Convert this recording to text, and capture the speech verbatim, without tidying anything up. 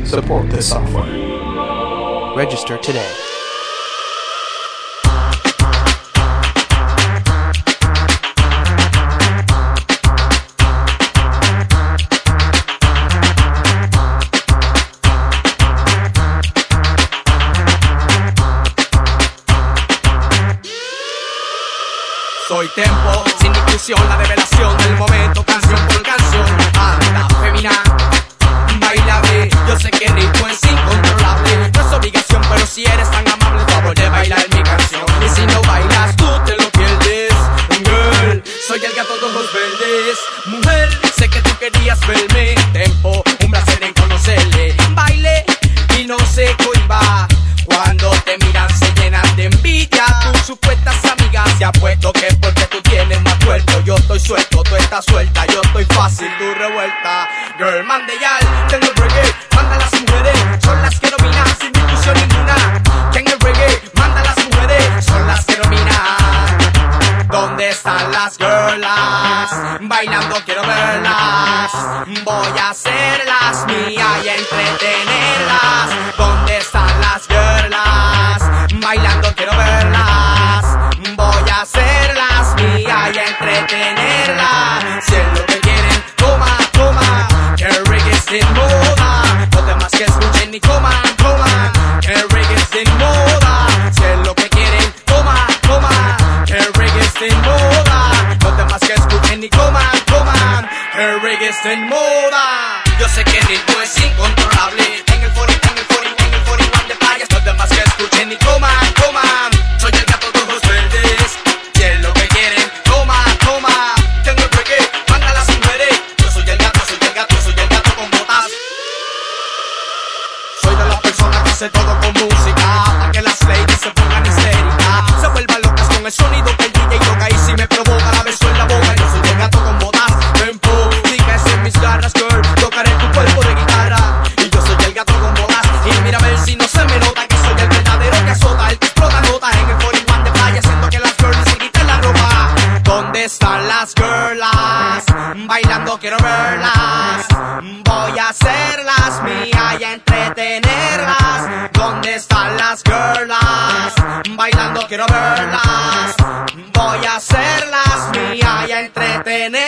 Support this software. Register today. Soy Tempo, sin discusión, la revelación del momento, canción por canción. Anda, femina, bailable. Yo sé que el ritmo es incontrolable. No es obligación, pero si eres tan amable, favor de bailar mi canción. Y si no bailas, tú te lo pierdes. Girl, soy el gato de ojos verdes. Mujer, sé que tú querías verme. Tempo, un placer en conocerle. Baile y no se cohiba. Cuando te miran se llenan de envidia. Tus supuestas amigas te apuesto que es porque tú tienes más cuerpo. Yo estoy suelto, tú estás suelta. Yo estoy fácil, tú revuelta. Girl, mande ya, tengo el reggae. Manda a las mujeres, son las que dominan sin discusión ninguna. Que en el reggae, manda a las mujeres, son las que dominan. ¿Dónde están las girlas? Bailando quiero verlas. Voy a hacerlas mías y entretenerlas. ¿Dónde están las girlas? Bailando quiero verlas. Voy a hacerlas mías y entretenerlas. Si es lo que quieren, toma, toma. Que el reggae es en moda. Los demás que escuchen ni coman, coman. Que el reggae es en moda. Si es lo que quieren, toma, toma. Que el reggae es en moda. Los demás que escuchen ni coman, coman. Que el reggae es en moda. Yo sé que el ritmo es incontrolable. En el cuarenta, en el cuarenta, en el cuarenta y uno de playas. Los demás que escuchen ni coman, coman. Soy el gato de ojos verdes. Si es lo que quieren, toma, toma. Tengo el reggae, manda a las mujeres. Yo soy el gato, soy el gato, soy el gato con botas. Soy de las personas que hace todo con música. Pa' que las ladies se pongan histéricas. Se vuelvan locas con el sonido que el D J toca. Y si me provoca la beso en la boca. Yo soy el gato con botas. Tempo, fijas en mis garras, girl. Tocaré tu cuerpo de guitarra. Y yo soy el gato con botas. Y mira a ver si no se me nota que soy el verdadero que azota. El que explota notas en el cuarenta y uno de playa. Haciendo que las girls se quiten la ropa. ¿Dónde están las girlas? Bailando quiero verlas. Voy a hacerlas mías y a entretenerlas. ¿Dónde están las girlas? Bailando quiero verlas. Voy a hacerlas mías y a entretenerlas.